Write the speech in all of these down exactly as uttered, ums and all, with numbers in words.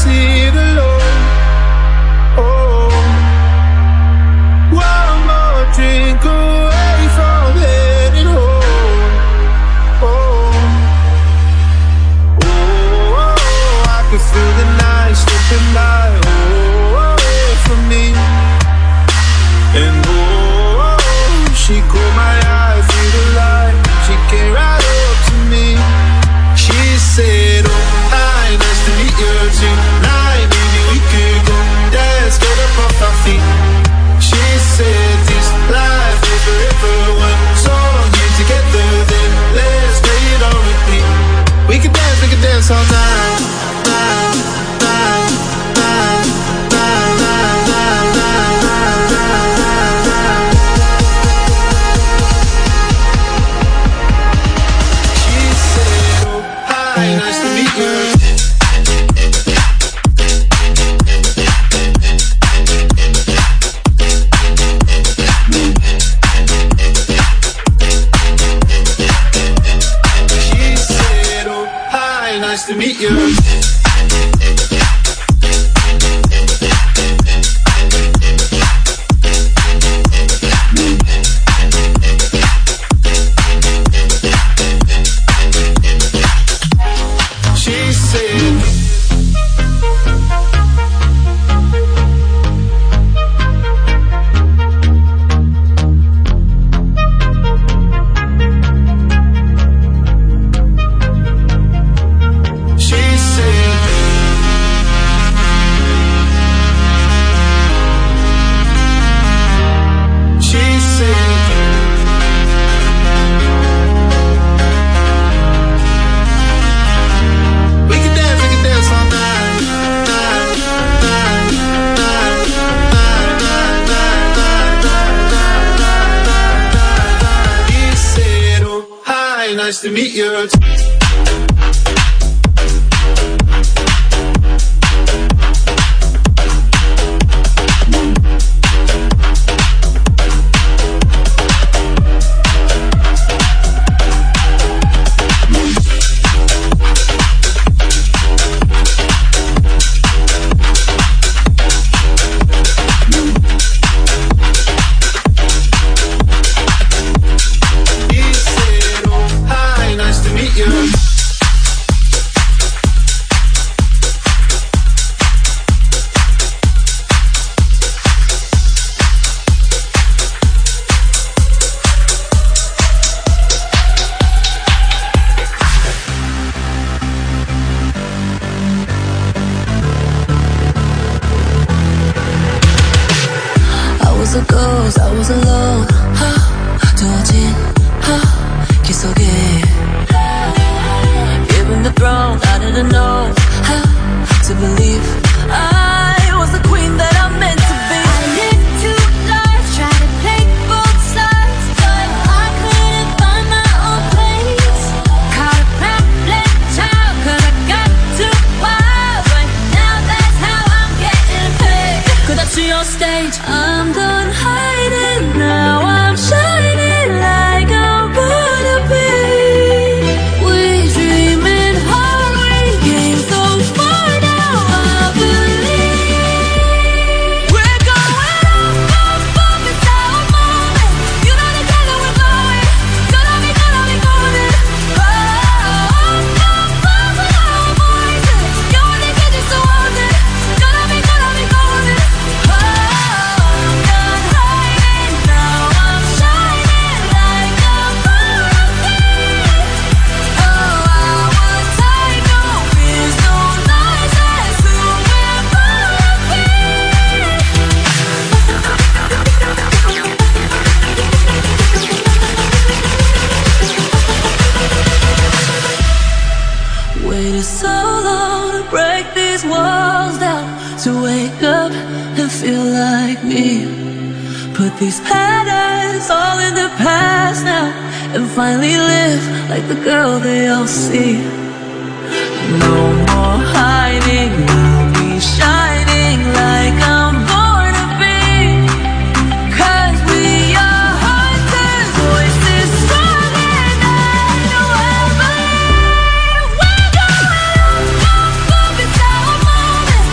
sit alone. Oh, one more drink away from heading home. Oh, oh, I can feel the night slipping by, oh, away from me. And oh, she caught my eye through the light. She came right up to me. She said, oh, hi, nice to meet you tonight. Maybe we could go dance, get up off our feet. She said, this life is forever. One song here together, then let's play it on repeat. We can dance, we can dance all night, night, night, night, night, night, night, night, night, night. She said, oh, hi, nice to meet you. Nice to meet you. She said, nice to meet you. I was alone. 두어진 길 속에 given the throne, I didn't know how to believe I was the queen that I'm meant to be. I lived two lives, tried to take both sides, but I couldn't find my own place. Caught a problem child, 'cause I got too wild. Right now that's how I'm getting paid. 'Cause that's your stage. I'm done hiding, now I'm shining like I'm gonna be. We dreaming hard, we came so far, now I believe. We're going up, up, up, it's our moment. You know the color we're going. Gonna be, gonna be golden. Oh, up, up, up with our voices. You only get just so often. Gonna be, gonna be golden. Oh, I'm done hiding, now I'm shining like I'm gonna be. Oh, I was tight, no fears, no lies, that's who we're gonna be. Waited so long to break these walls down, to wake up and feel like me. Put these patterns all in the past now, and finally live like the girl they all see. No more hiding, I'll be shining like I'm born to be. 'Cause we are hunters, voices stronger than no I believe. We're going up, up, up, it's our moment.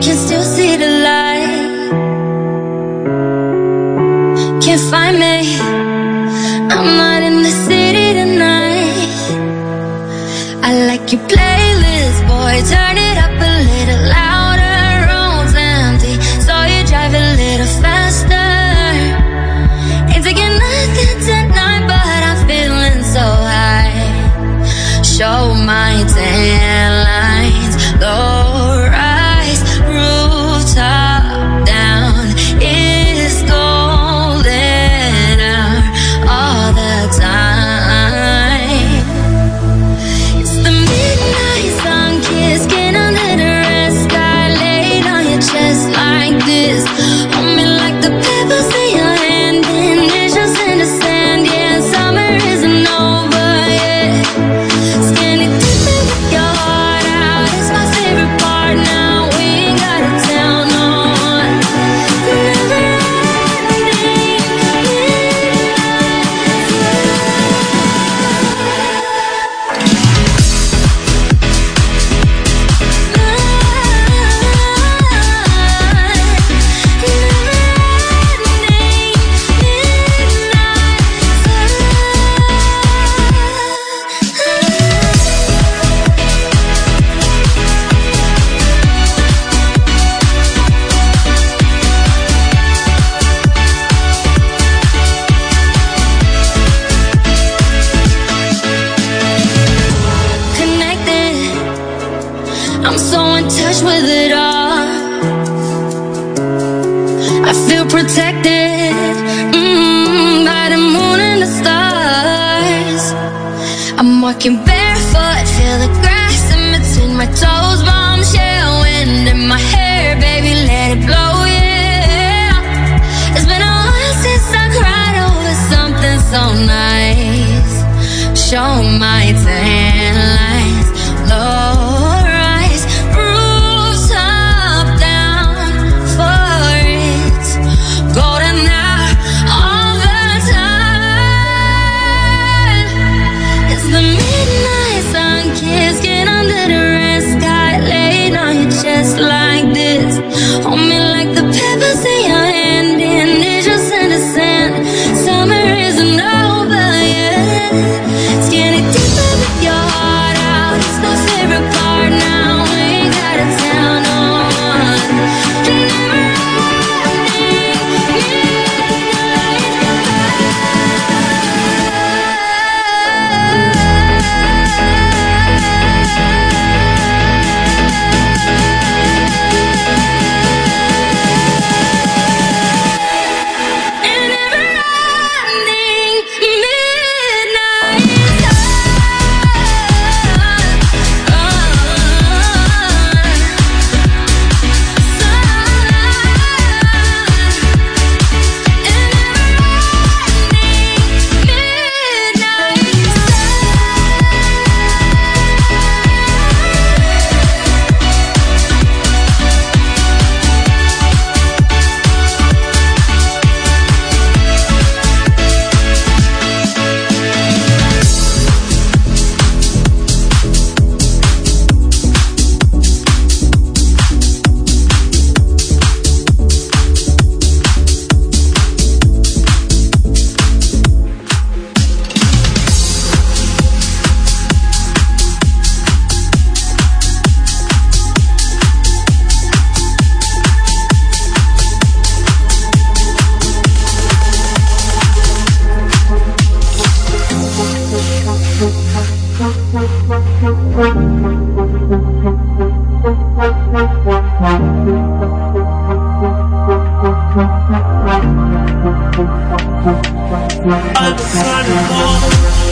can still see the light. Can't find me, I'm not in the city tonight. I like your playlist, boy, turn it up a little louder. Room's empty, so you drive a little faster. Ain't taking nothing tonight, but I'm feeling so high. Show my tan lines, low rise, rooftop down. It's golden hour all the time. It's the midnight sun kissing under the red sky, laid on your chest like this. Hold me like the pebbles in your hand, and it's just in the sand. Yeah, summer isn't over yet. Standing deeper with your heart out, it's my favorite part now. We ain't gotta tell no one. Never ending connected, I'm so in touch with it all. I feel protected, mm, by the moon and the stars. I'm walking barefoot, feel the grass in between my toes. Bombshell wind in my hair, baby, let it blow, yeah. It's been a while since I cried over something so nice. Show my tan lines, low rise, rooftop down for it. Golden hour all the time. It's the midnight sun kissing under the red sky, laid on your chest like this. Hold me like the pebbles in your hand, and it's just in the sand. Summer isn't over yet. It's getting deeper with your heart out, it's my favorite part now. We ain't gotta tell no one. Never I'm